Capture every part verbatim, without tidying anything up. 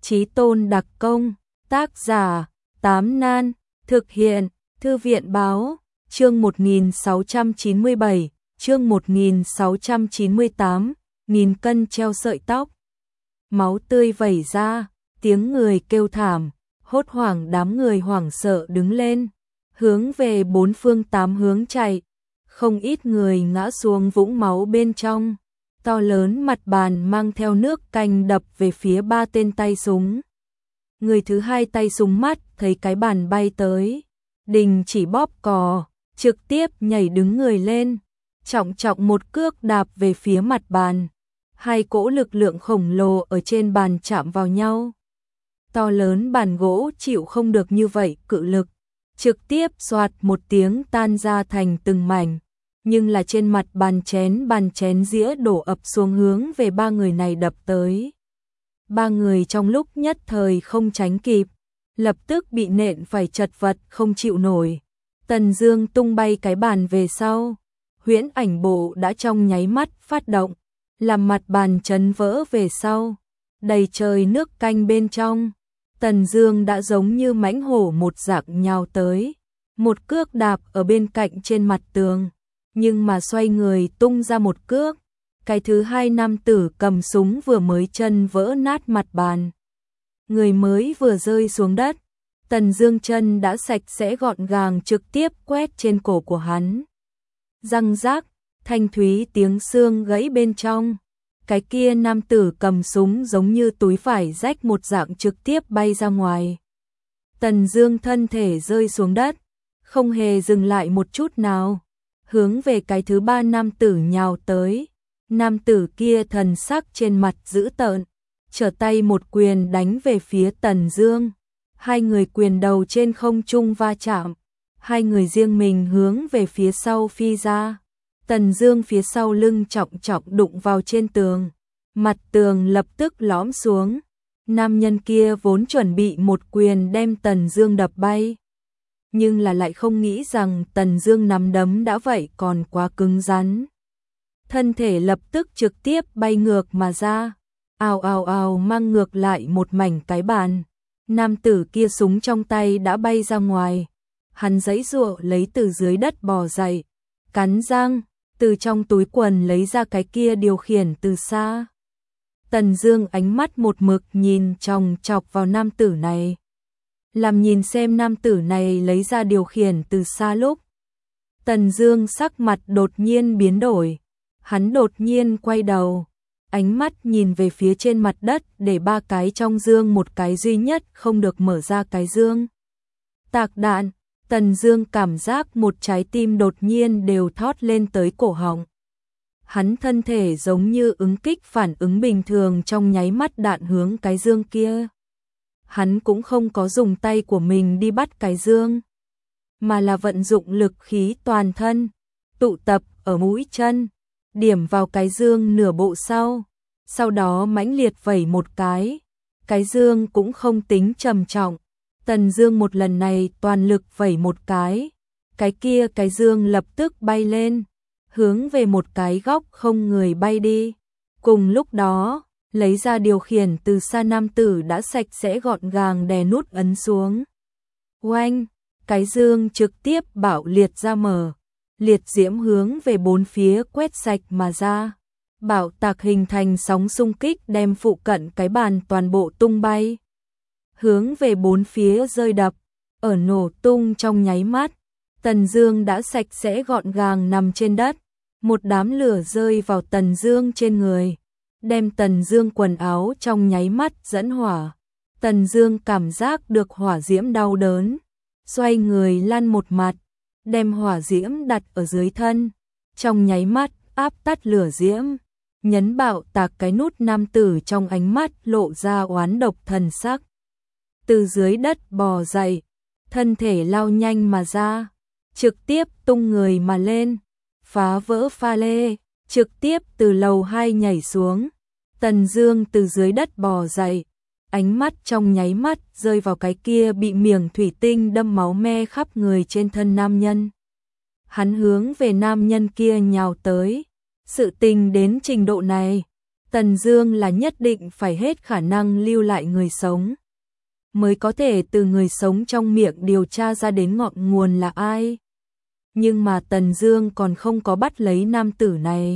Chí tôn đặc công, tác giả, Tám Nan, thực hiện, Thư viện báo, chương một nghìn sáu trăm chín mươi bảy, chương một nghìn sáu trăm chín mươi tám, nghìn cân treo sợi tóc. Máu tươi vẩy ra, tiếng người kêu thảm, hốt hoảng đám người hoảng sợ đứng lên, hướng về bốn phương tám hướng chạy, không ít người ngã xuống vũng máu bên trong. To lớn mặt bàn mang theo nước canh đập về phía ba tên tay súng. Người thứ hai tay súng mắt thấy cái bàn bay tới, đình chỉ bóp cò, trực tiếp nhảy đứng người lên, trọng trọng một cước đạp về phía mặt bàn. Hai cỗ lực lượng khổng lồ ở trên bàn chạm vào nhau. To lớn bàn gỗ chịu không được như vậy cự lực, trực tiếp xoạt một tiếng tan ra thành từng mảnh. Nhưng là trên mặt bàn chén bàn chén dĩa đổ ập xuống hướng về ba người này đập tới. Ba người trong lúc nhất thời không tránh kịp, lập tức bị nện phải chật vật không chịu nổi. Tần Dương tung bay cái bàn về sau, huyễn ảnh bộ đã trong nháy mắt phát động, làm mặt bàn chấn vỡ về sau, đầy trời nước canh bên trong. Tần Dương đã giống như mãnh hổ một dạng nhào tới, một cước đạp ở bên cạnh trên mặt tường. Nhưng mà xoay người tung ra một cước, cái thứ hai nam tử cầm súng vừa mới chân vỡ nát mặt bàn. Người mới vừa rơi xuống đất, Tần Dương chân đã sạch sẽ gọn gàng trực tiếp quét trên cổ của hắn. Răng rác, thanh thúy tiếng xương gãy bên trong. Cái kia nam tử cầm súng giống như túi vải rách một dạng trực tiếp bay ra ngoài. Tần Dương thân thể rơi xuống đất, không hề dừng lại một chút nào, hướng về cái thứ ba nam tử nhào tới. Nam tử kia thần sắc trên mặt dữ tợn, trở tay một quyền đánh về phía Tần Dương. Hai người quyền đầu trên không trung va chạm, hai người riêng mình hướng về phía sau phi ra. Tần Dương phía sau lưng trọng trọng đụng vào trên tường, mặt tường lập tức lõm xuống. Nam nhân kia vốn chuẩn bị một quyền đem Tần Dương đập bay, nhưng là lại không nghĩ rằng Tần Dương nắm đấm đã vậy còn quá cứng rắn. Thân thể lập tức trực tiếp bay ngược mà ra, ào ào ào mang ngược lại một mảnh cái bàn. Nam tử kia súng trong tay đã bay ra ngoài, hắn giãy giụa lấy từ dưới đất bò dậy, cắn răng, từ trong túi quần lấy ra cái kia điều khiển từ xa. Tần Dương ánh mắt một mực nhìn chòng chọc vào nam tử này, làm nhìn xem nam tử này lấy ra điều khiển từ xa lúc. Tần Dương sắc mặt đột nhiên biến đổi, hắn đột nhiên quay đầu, ánh mắt nhìn về phía trên mặt đất để ba cái trong dương một cái duy nhất không được mở ra cái dương. Tạc đạn, Tần Dương cảm giác một trái tim đột nhiên đều thót lên tới cổ họng. Hắn thân thể giống như ứng kích phản ứng bình thường trong nháy mắt đạn hướng cái dương kia. Hắn cũng không có dùng tay của mình đi bắt cái dương, mà là vận dụng lực khí toàn thân, tụ tập ở mũi chân, điểm vào cái dương nửa bộ sau, sau đó mãnh liệt vẩy một cái. Cái dương cũng không tính trầm trọng, Tần Dương một lần này toàn lực vẩy một cái, cái kia cái dương lập tức bay lên, hướng về một cái góc không người bay đi. Cùng lúc đó, lấy ra điều khiển từ xa nam tử đã sạch sẽ gọn gàng đè nút ấn xuống. Oanh, cái dương trực tiếp bạo liệt ra mở, liệt diễm hướng về bốn phía quét sạch mà ra. Bạo tạc hình thành sóng xung kích đem phụ cận cái bàn toàn bộ tung bay, hướng về bốn phía rơi đập. Ở nổ tung trong nháy mắt, Tần Dương đã sạch sẽ gọn gàng nằm trên đất. Một đám lửa rơi vào Tần Dương trên người, đem Tần Dương quần áo trong nháy mắt dẫn hỏa. Tần Dương cảm giác được hỏa diễm đau đớn, xoay người lăn một mặt, đem hỏa diễm đặt ở dưới thân, trong nháy mắt áp tắt lửa diễm, nhấn bạo tạc cái nút. Nam tử trong ánh mắt lộ ra oán độc thần sắc, từ dưới đất bò dậy, thân thể lao nhanh mà ra, trực tiếp tung người mà lên, phá vỡ pha lê, trực tiếp từ lầu hai nhảy xuống. Tần Dương từ dưới đất bò dậy, ánh mắt trong nháy mắt rơi vào cái kia bị miệng thủy tinh đâm máu me khắp người trên thân nam nhân. Hắn hướng về nam nhân kia nhào tới. Sự tình đến trình độ này, Tần Dương là nhất định phải hết khả năng lưu lại người sống, mới có thể từ người sống trong miệng điều tra ra đến ngọn nguồn là ai. Nhưng mà Tần Dương còn không có bắt lấy nam tử này.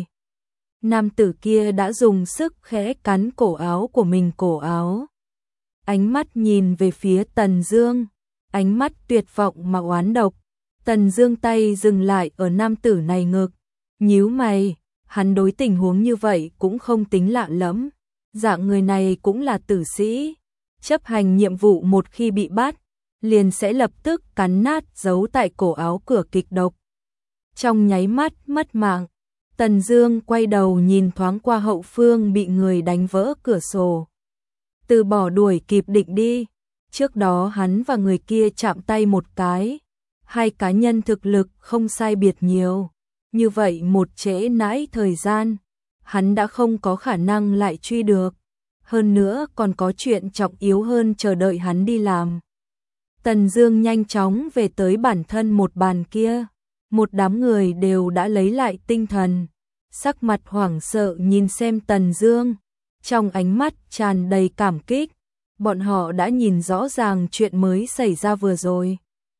Nam tử kia đã dùng sức khẽ cắn cổ áo của mình cổ áo. Ánh mắt nhìn về phía Tần Dương, ánh mắt tuyệt vọng mà oán độc. Tần Dương tay dừng lại ở nam tử này ngực, nhíu mày, hắn đối tình huống như vậy cũng không tính lạ lẫm. Dạng người này cũng là tử sĩ, chấp hành nhiệm vụ một khi bị bắt, liền sẽ lập tức cắn nát dấu tại cổ áo cửa kịch độc. Trong nháy mắt mất mạng, Tần Dương quay đầu nhìn thoáng qua hậu phương bị người đánh vỡ cửa sổ. Từ bỏ đuổi kịp định đi, trước đó hắn và người kia chạm tay một cái, hai cá nhân thực lực không sai biệt nhiều. Như vậy một trễ nãi thời gian, hắn đã không có khả năng lại truy được. Hơn nữa còn có chuyện trọng yếu hơn chờ đợi hắn đi làm. Tần Dương nhanh chóng về tới bản thân một bàn kia. Một đám người đều đã lấy lại tinh thần, sắc mặt hoảng sợ nhìn xem Tần Dương, trong ánh mắt tràn đầy cảm kích. Bọn họ đã nhìn rõ ràng chuyện mới xảy ra vừa rồi.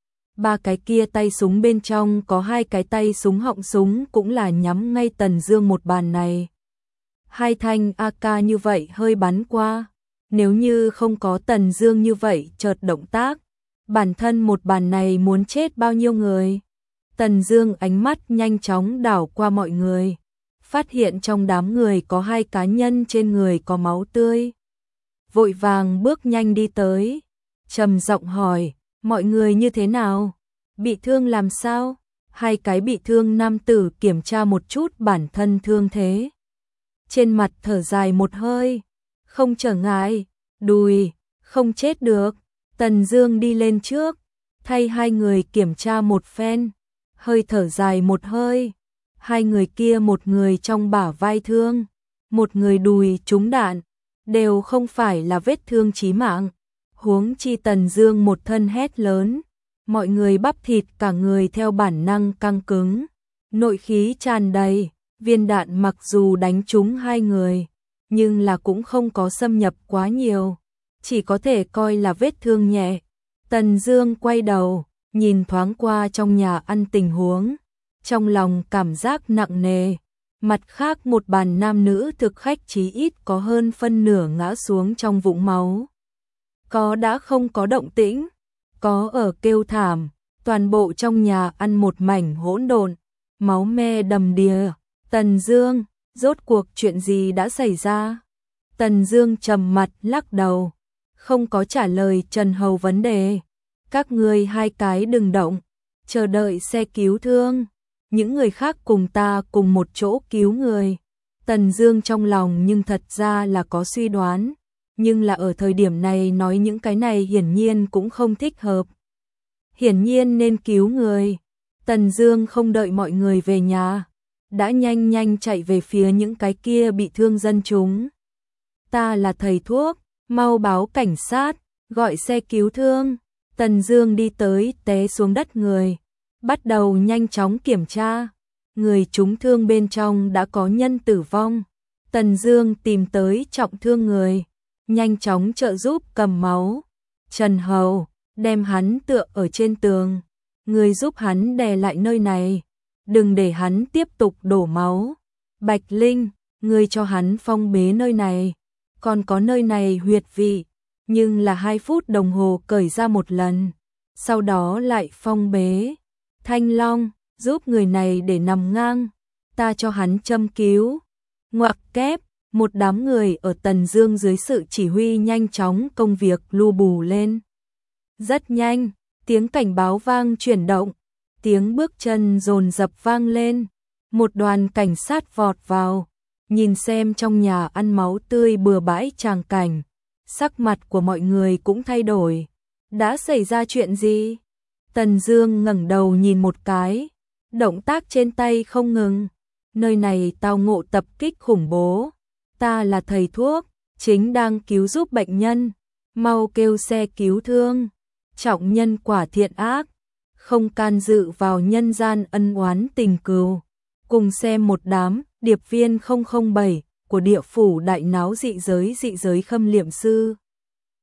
Ba cái kia tay súng bên trong có hai cái tay súng họng súng cũng là nhắm ngay Tần Dương một bàn này. Hai thanh a ca như vậy hơi bắn qua, nếu như không có Tần Dương như vậy chợt động tác, bản thân một bàn này muốn chết bao nhiêu người. Tần Dương ánh mắt nhanh chóng đảo qua mọi người, phát hiện trong đám người có hai cá nhân trên người có máu tươi. Vội vàng bước nhanh đi tới, trầm giọng hỏi, mọi người như thế nào? Bị thương làm sao? Hai cái bị thương nam tử kiểm tra một chút bản thân thương thế. Trên mặt thở dài một hơi, không trở ngại, đùi, không chết được. Tần Dương đi lên trước, thay hai người kiểm tra một phen, hơi thở dài một hơi. Hai người kia một người trong bả vai thương, một người đùi trúng đạn, đều không phải là vết thương chí mạng. Huống chi Tần Dương một thân hét lớn, mọi người bắp thịt cả người theo bản năng căng cứng, nội khí tràn đầy. Viên đạn mặc dù đánh trúng hai người, nhưng là cũng không có xâm nhập quá nhiều, chỉ có thể coi là vết thương nhẹ. Tần Dương quay đầu, nhìn thoáng qua trong nhà ăn tình huống, trong lòng cảm giác nặng nề. Mặt khác một bàn nam nữ thực khách chí ít có hơn phân nửa ngã xuống trong vũng máu. Có đã không có động tĩnh, có ở kêu thảm, toàn bộ trong nhà ăn một mảnh hỗn độn, máu me đầm đìa. Tần Dương, rốt cuộc chuyện gì đã xảy ra? Tần Dương trầm mặt lắc đầu, không có trả lời Trần Hầu vấn đề. Các ngươi hai cái đừng động, chờ đợi xe cứu thương, những người khác cùng ta cùng một chỗ cứu người. Tần Dương trong lòng nhưng thật ra là có suy đoán, nhưng là ở thời điểm này nói những cái này hiển nhiên cũng không thích hợp. Hiển nhiên nên cứu người. Tần Dương không đợi mọi người về nhà, đã nhanh nhanh chạy về phía những cái kia bị thương dân chúng. Ta là thầy thuốc, mau báo cảnh sát, gọi xe cứu thương. Tần Dương đi tới té xuống đất người, bắt đầu nhanh chóng kiểm tra. Người trúng thương bên trong đã có nhân tử vong. Tần Dương tìm tới trọng thương người, nhanh chóng trợ giúp cầm máu. Trần Hầu, đem hắn tựa ở trên tường, người giúp hắn đè lại nơi này, đừng để hắn tiếp tục đổ máu. Bạch Linh, người cho hắn phong bế nơi này, còn có nơi này huyệt vị, nhưng là hai phút đồng hồ cởi ra một lần, sau đó lại phong bế. Thanh Long, giúp người này để nằm ngang, ta cho hắn châm cứu. Ngoặc kép, một đám người ở Tần Dương dưới sự chỉ huy nhanh chóng công việc lu bù lên. Rất nhanh, tiếng cảnh báo vang chuyển động, tiếng bước chân dồn dập vang lên. Một đoàn cảnh sát vọt vào, nhìn xem trong nhà ăn máu tươi bừa bãi tràng cảnh, sắc mặt của mọi người cũng thay đổi. Đã xảy ra chuyện gì? Tần Dương ngẩng đầu nhìn một cái, động tác trên tay không ngừng. Nơi này tao ngộ tập kích khủng bố, ta là thầy thuốc, chính đang cứu giúp bệnh nhân, mau kêu xe cứu thương. Trọng nhân quả thiện ác, không can dự vào nhân gian ân oán tình cừu. Cùng xem một đám điệp viên không không bảy, của địa phủ đại náo dị giới dị giới khâm liệm sư.